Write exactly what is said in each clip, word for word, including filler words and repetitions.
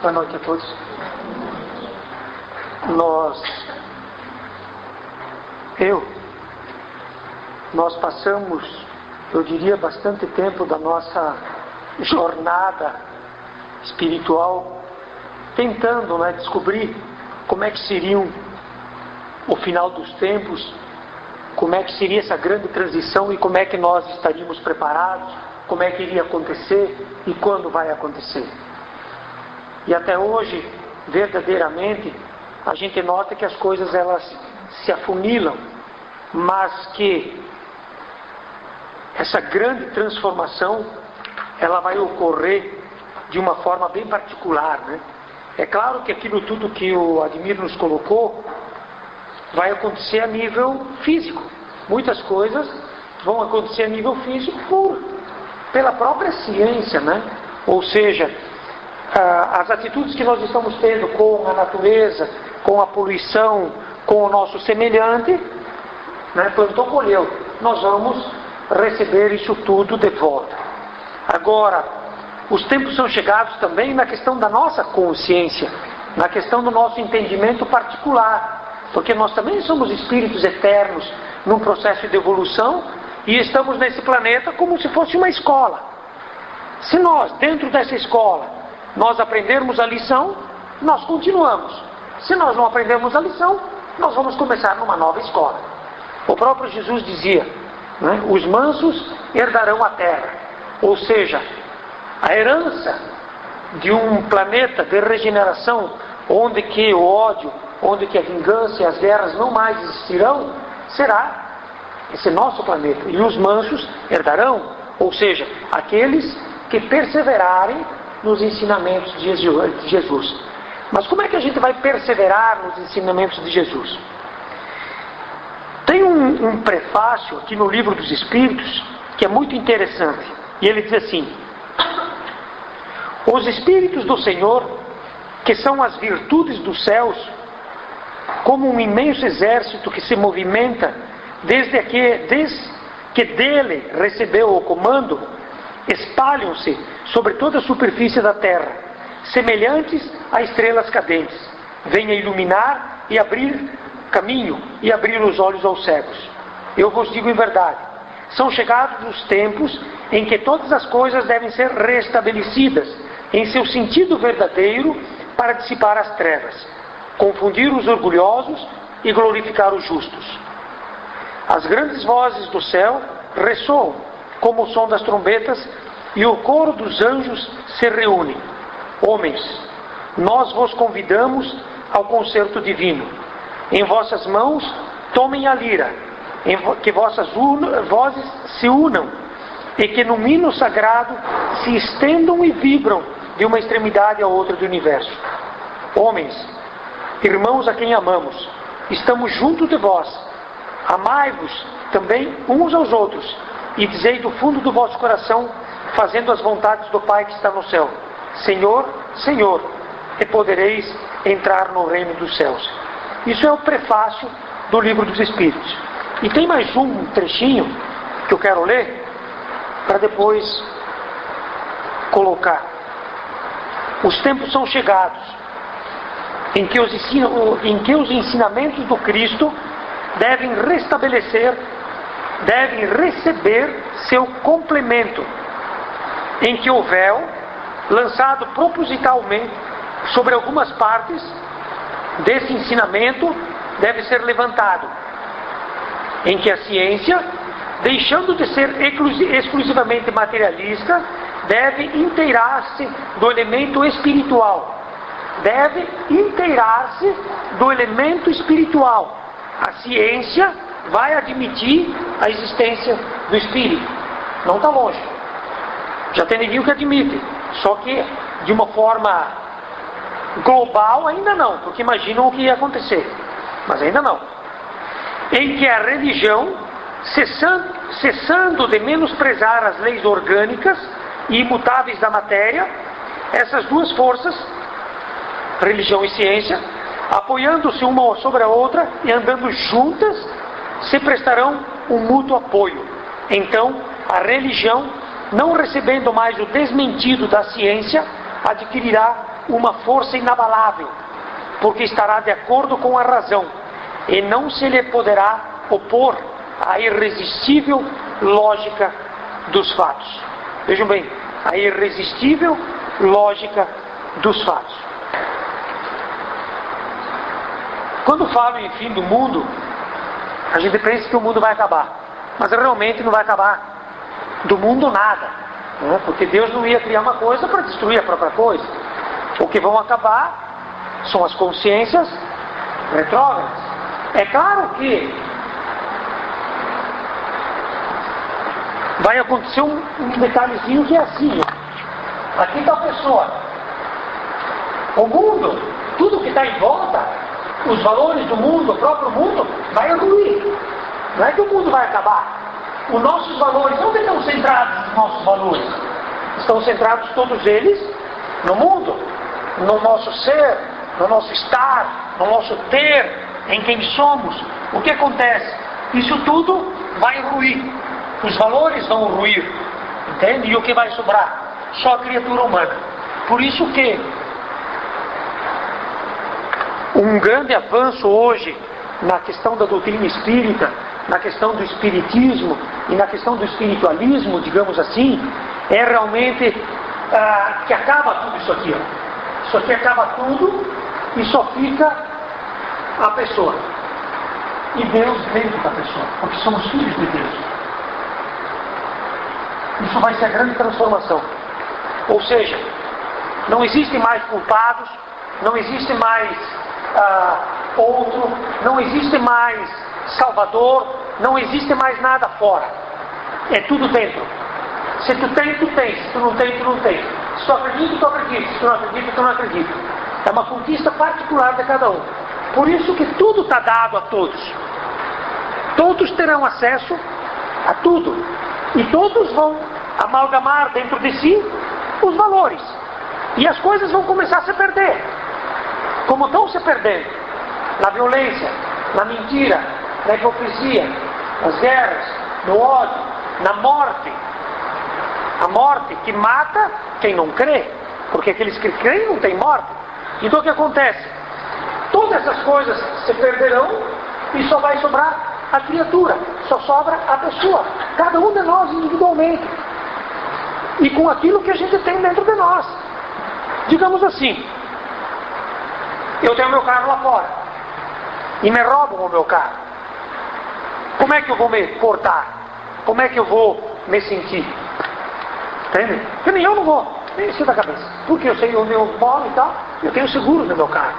Boa noite a todos. Nós, eu, nós passamos, eu diria, bastante tempo da nossa jornada espiritual tentando, né, descobrir como é que seriam o final dos tempos, como é que seria essa grande transição e como é que nós estaríamos preparados, como é que iria acontecer e quando vai acontecer. E até hoje, verdadeiramente, a gente nota que as coisas elas se afunilam, mas que essa grande transformação ela vai ocorrer de uma forma bem particular, né? É claro que aquilo tudo que o Admir nos colocou vai acontecer a nível físico. Muitas coisas vão acontecer a nível físico por, pela própria ciência, né? Ou seja, as atitudes que nós estamos tendo com a natureza, com a poluição, com o nosso semelhante, né? Plantou, colheu. Nós vamos receber isso tudo de volta. Agora, os tempos são chegados também na questão da nossa consciência, na questão do nosso entendimento particular, porque nós também somos espíritos eternos num processo de evolução e estamos nesse planeta como se fosse uma escola. Se nós, dentro dessa escola, nós aprendermos a lição, nós continuamos. Se nós não aprendermos a lição, nós vamos começar numa nova escola. O próprio Jesus dizia, né, os mansos herdarão a terra, ou seja, a herança de um planeta de regeneração, onde que o ódio, onde que a vingança e as guerras não mais existirão, será esse nosso planeta. E os mansos herdarão, ou seja, aqueles que perseverarem nos ensinamentos de Jesus. Mas como é que a gente vai perseverar nos ensinamentos de Jesus? Tem um, um prefácio aqui no Livro dos Espíritos que é muito interessante. E ele diz assim: os Espíritos do Senhor, que são as virtudes dos céus, como um imenso exército que se movimenta desde que, desde que dele recebeu o comando, espalham-se sobre toda a superfície da terra, semelhantes a estrelas cadentes, vêm a iluminar e abrir caminho e abrir os olhos aos cegos. Eu vos digo em verdade, são chegados os tempos em que todas as coisas devem ser restabelecidas em seu sentido verdadeiro para dissipar as trevas, confundir os orgulhosos e glorificar os justos. As grandes vozes do céu ressoam como o som das trombetas e o coro dos anjos se reúne. Homens, nós vos convidamos ao concerto divino. Em vossas mãos tomem a lira, em que vossas vozes se unam e que no hino sagrado se estendam e vibram de uma extremidade à outra do universo. Homens, irmãos a quem amamos, estamos junto de vós. Amai-vos também uns aos outros e dizei do fundo do vosso coração, fazendo as vontades do Pai que está no céu: Senhor, Senhor, e podereis entrar no reino dos céus. Isso é o prefácio do Livro dos Espíritos. E tem mais um trechinho que eu quero ler para depois colocar. Os tempos são chegados em que os, ensina, em que os ensinamentos do Cristo devem restabelecer, devem receber seu complemento, em que o véu, lançado propositalmente sobre algumas partes desse ensinamento, deve ser levantado, em que a ciência, deixando de ser exclusivamente materialista, deve inteirar-se do elemento espiritual. Deve inteirar-se do elemento espiritual. A ciência vai admitir a existência do espírito. Não está longe. Já tem ninguém que admite. Só que de uma forma global ainda não, porque imaginam o que ia acontecer. Mas ainda não. Em que a religião, cessando, cessando de menosprezar as leis orgânicas e imutáveis da matéria, essas duas forças, religião e ciência, apoiando-se uma sobre a outra e andando juntas, se prestarão um mútuo apoio. Então, a religião, não recebendo mais o desmentido da ciência, adquirirá uma força inabalável, porque estará de acordo com a razão, e não se lhe poderá opor à irresistível lógica dos fatos. Vejam bem, a irresistível lógica dos fatos. Quando falo em fim do mundo, a gente pensa que o mundo vai acabar, mas realmente não vai acabar do mundo nada, né? Porque Deus não ia criar uma coisa para destruir a própria coisa. O que vão acabar são as consciências retrógradas. É claro que vai acontecer um, um detalhezinho que é assim, ó. Aqui está a pessoa, o mundo, tudo que está em volta, os valores do mundo, o próprio mundo, vai ruir. Não é que o mundo vai acabar. Os nossos valores, onde estão centrados os nossos valores? Estão centrados todos eles no mundo, no nosso ser, no nosso estar, no nosso ter, em quem somos. O que acontece? Isso tudo vai ruir. Os valores vão ruir. Entende? E o que vai sobrar? Só a criatura humana. Por isso que um grande avanço hoje na questão da doutrina espírita, na questão do espiritismo e na questão do espiritualismo, digamos assim, é realmente ah, que acaba tudo isso aqui. Ó. Isso aqui acaba tudo e só fica a pessoa. E Deus dentro da pessoa, porque somos filhos de Deus. Isso vai ser a grande transformação. Ou seja, não existe mais culpados, não existe mais ah, outro, não existe mais salvador, não existe mais nada fora. É tudo dentro. Se tu tem, tu tens. Se tu não tem, tu não tens. Se tu acredita, tu acredita. Se tu não acredita, tu não acredita. É uma conquista particular de cada um. Por isso que tudo está dado a todos. Todos terão acesso a tudo. E todos vão amalgamar dentro de si os valores. E as coisas vão começar a se perder. Como estão se perdendo? Na violência, na mentira, na hipocrisia, nas guerras, no ódio, na morte. A morte que mata quem não crê. Porque aqueles que creem não têm morte. Então o que acontece? Todas essas coisas se perderão e só vai sobrar a criatura. Só sobra a pessoa. Cada um de nós individualmente. E com aquilo que a gente tem dentro de nós. Digamos assim, eu tenho meu carro lá fora e me roubam o meu carro. Como é que eu vou me portar? Como é que eu vou me sentir? Entende? Porque nem eu não vou, nem isso da cabeça. Porque eu sei onde eu moro e tal, eu tenho seguro no meu carro.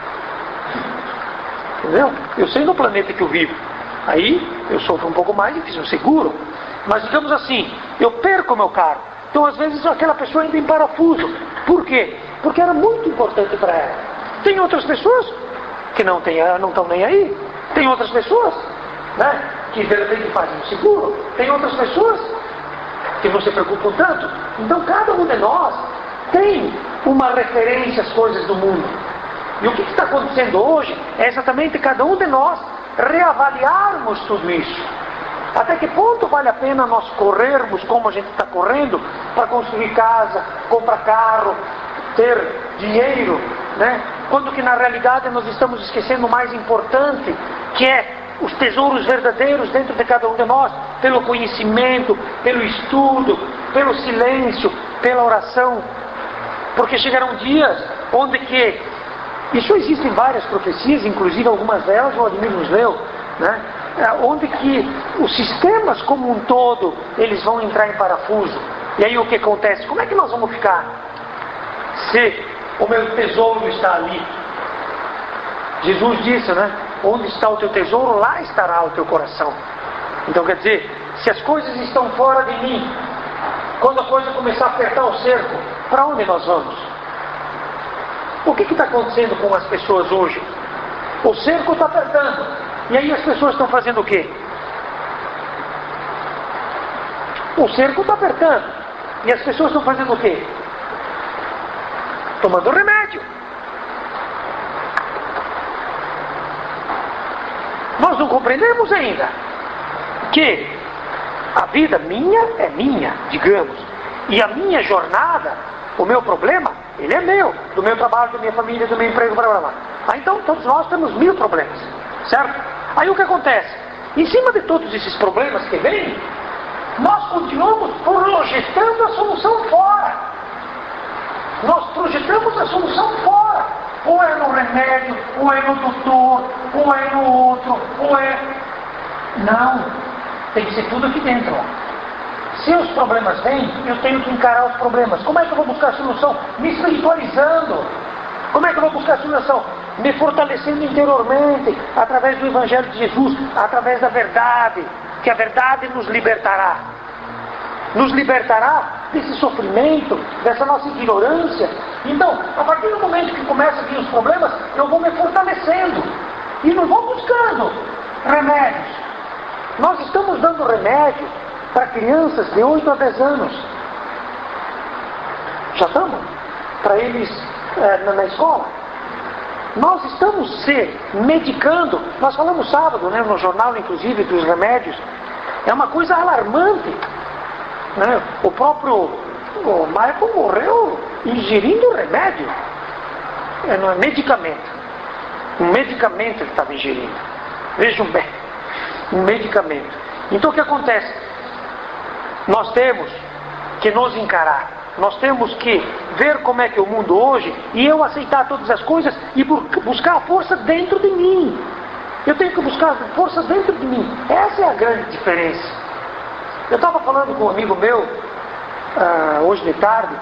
Entendeu? Eu sei no planeta que eu vivo. Aí eu sofro um pouco mais e fiz um seguro. Mas digamos assim, eu perco o meu carro. Então às vezes aquela pessoa entra em parafuso. Por quê? Porque era muito importante para ela. Tem outras pessoas que não tem, não estão nem aí. Tem outras pessoas, né, que de repente fazem um seguro. Tem outras pessoas que não se preocupam tanto. Então cada um de nós tem uma referência às coisas do mundo. E o que está acontecendo hoje é exatamente cada um de nós reavaliarmos tudo isso. Até que ponto vale a pena nós corrermos como a gente está correndo para construir casa, comprar carro, ter dinheiro, né? Quando que na realidade nós estamos esquecendo o mais importante, que é os tesouros verdadeiros dentro de cada um de nós, pelo conhecimento, pelo estudo, pelo silêncio, pela oração. Porque chegarão dias onde que, isso existem várias profecias, inclusive algumas delas o Ademir nos leu, né? Onde que os sistemas como um todo, eles vão entrar em parafuso. E aí o que acontece? Como é que nós vamos ficar? Se o meu tesouro está ali. Jesus disse, né? Onde está o teu tesouro, lá estará o teu coração. Então quer dizer, se as coisas estão fora de mim, quando a coisa começar a apertar o cerco, para onde nós vamos? O que está acontecendo com as pessoas hoje? O cerco está apertando. E aí as pessoas estão fazendo o quê? O cerco está apertando. E as pessoas estão fazendo o quê? Tomando remédio. Nós não compreendemos ainda que a vida minha é minha, digamos. E a minha jornada, o meu problema, Ele é meu, do meu trabalho, da minha família, do meu emprego, blá blá blá. Aí então todos nós temos mil problemas, certo? Aí o que acontece? Em cima de todos esses problemas que vêm, nós continuamos projetando a solução fora. Nós projetamos a solução fora. Ou é no remédio, ou é no doutor, ou é no outro, ou é... Não, tem que ser tudo aqui dentro. Se os problemas vêm, eu tenho que encarar os problemas. Como é que eu vou buscar a solução? Me espiritualizando. Como é que eu vou buscar a solução? Me fortalecendo interiormente, através do Evangelho de Jesus, através da verdade, que a verdade nos libertará. Nos libertará desse sofrimento, dessa nossa ignorância. Então, a partir do momento que começam a vir os problemas, eu vou me fortalecendo. E não vou buscando remédios. Nós estamos dando remédio para crianças de oito a dez anos. Já estamos? Para eles é, na, na escola. Nós estamos se medicando. Nós falamos sábado, né, no jornal, inclusive, dos remédios. É uma coisa alarmante. Né? O próprio o Michael morreu ingerindo remédio. É, não é medicamento. Um medicamento ele estava ingerindo. Vejam bem. Um medicamento. Então o que acontece? Nós temos que nos encarar. Nós temos que ver como é que é o mundo hoje e eu aceitar todas as coisas e buscar a força dentro de mim. Eu tenho que buscar forças dentro de mim. Essa é a grande diferença. Eu estava falando com um amigo meu uh, hoje de tarde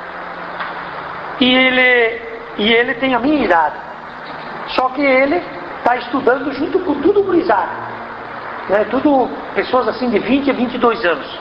e ele, e ele tem a minha idade. Só que ele está estudando junto com tudo gurizada, né? Tudo pessoas assim de vinte a vinte e dois anos.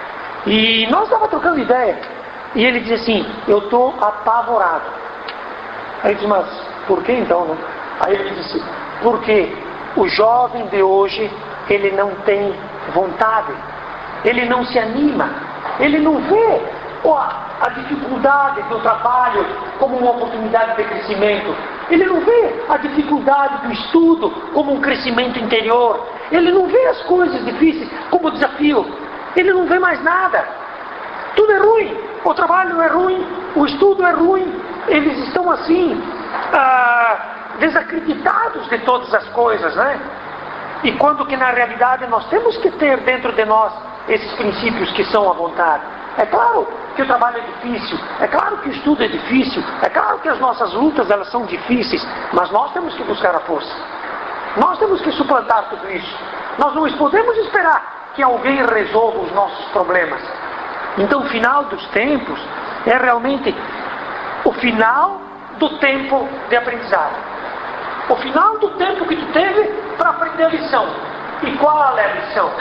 E nós estávamos trocando ideia. E ele diz assim, eu estou apavorado. Aí eu disse, mas por que então? Não? Aí ele disse, porque o jovem de hoje, ele não tem vontade. Ele não se anima. Ele não vê oh, a dificuldade do trabalho como uma oportunidade de crescimento. Ele não vê a dificuldade do estudo como um crescimento interior. Ele não vê as coisas difíceis como desafio. Ele não vê mais nada. Tudo é ruim. O trabalho é ruim. O estudo é ruim. Eles estão assim, ah, desacreditados de todas as coisas, né? E quando que na realidade nós temos que ter dentro de nós esses princípios que são a vontade. É claro que o trabalho é difícil. É claro que o estudo é difícil. É claro que as nossas lutas elas são difíceis. Mas nós temos que buscar a força. Nós temos que suplantar tudo isso. Nós não podemos esperar que alguém resolva os nossos problemas. Então o final dos tempos é realmente o final do tempo de aprendizado. O final do tempo que tu teve para aprender a lição. E qual é a lição?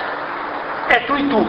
É tu e tu.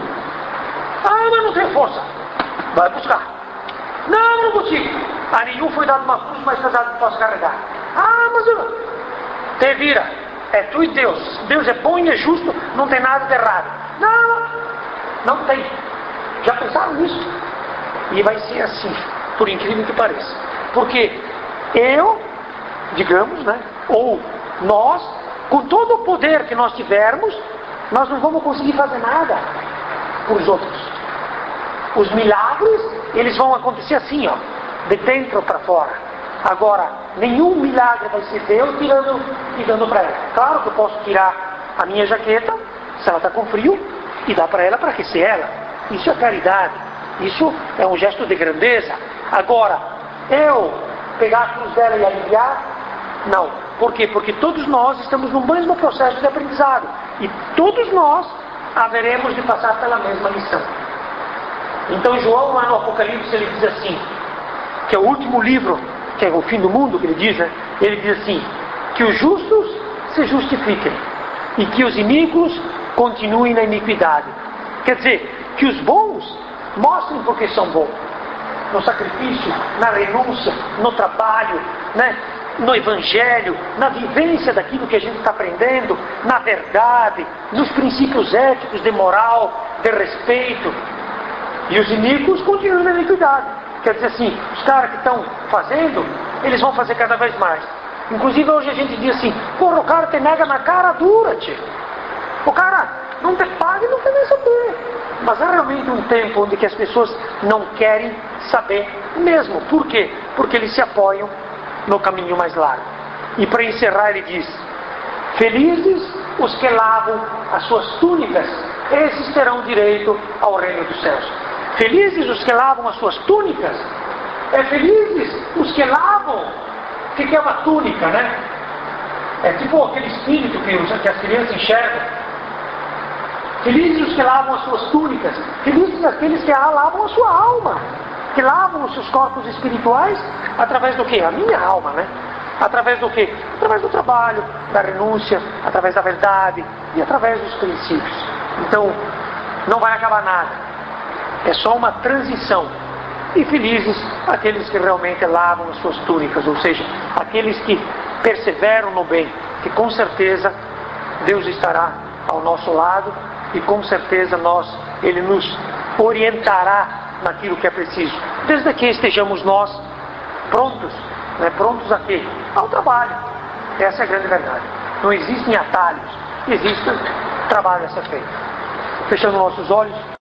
Ah, mas não tenho força. Vai buscar. Não, não consigo. A nenhum foi dado uma cruz, mas pesado que posso carregar. Ah, mas eu não. Te vira. É tu e Deus. Deus é bom e é justo, não tem nada de errado. Não, não tem. Já pensaram nisso? E vai ser assim, por incrível que pareça. Porque eu, digamos, né, ou nós, com todo o poder que nós tivermos, nós não vamos conseguir fazer nada por os outros. Os milagres, eles vão acontecer assim, ó, de dentro para fora. Agora, nenhum milagre vai ser Deus tirando e dando para ela. Claro que eu posso tirar a minha jaqueta, se ela está com frio, e dar para ela para aquecer ela. Isso é caridade. Isso é um gesto de grandeza. Agora, eu pegar a cruz dela e aliviar? Não. Por quê? Porque todos nós estamos no mesmo processo de aprendizado. E todos nós haveremos de passar pela mesma lição. Então João, lá no Apocalipse, ele diz assim, que é o último livro, que é o fim do mundo, que ele diz, né? Ele diz assim, que os justos se justifiquem e que os iníquos continuem na iniquidade. Quer dizer, que os bons mostrem porque são bons. No sacrifício, na renúncia, no trabalho, né? No evangelho, na vivência daquilo que a gente está aprendendo, na verdade, nos princípios éticos de moral, de respeito. E os iníquos continuam na iniquidade. Quer dizer assim, os caras que estão fazendo, eles vão fazer cada vez mais. Inclusive hoje a gente diz assim, porra, o cara te nega na cara dura, tio. O cara não te paga e não quer nem saber. Mas é realmente um tempo onde que as pessoas não querem saber mesmo. Por quê? Porque eles se apoiam no caminho mais largo. E para encerrar ele diz: felizes os que lavam as suas túnicas, esses terão direito ao reino dos céus. Felizes os que lavam as suas túnicas. É felizes os que lavam. O que é uma túnica, né? É tipo aquele espírito que, que as crianças enxergam. Felizes os que lavam as suas túnicas. Felizes aqueles que lavam a sua alma. Que lavam os seus corpos espirituais através do quê? A minha alma, né? Através do quê? Através do trabalho, da renúncia, através da verdade e através dos princípios. Então, não vai acabar nada. É só uma transição. E felizes aqueles que realmente lavam as suas túnicas, ou seja, aqueles que perseveram no bem, que com certeza Deus estará ao nosso lado e com certeza nós, Ele nos orientará naquilo que é preciso. Desde que estejamos nós prontos, né, prontos a quê? Ao trabalho. Essa é a grande verdade. Não existem atalhos, existe trabalho a ser feito. Fechando nossos olhos.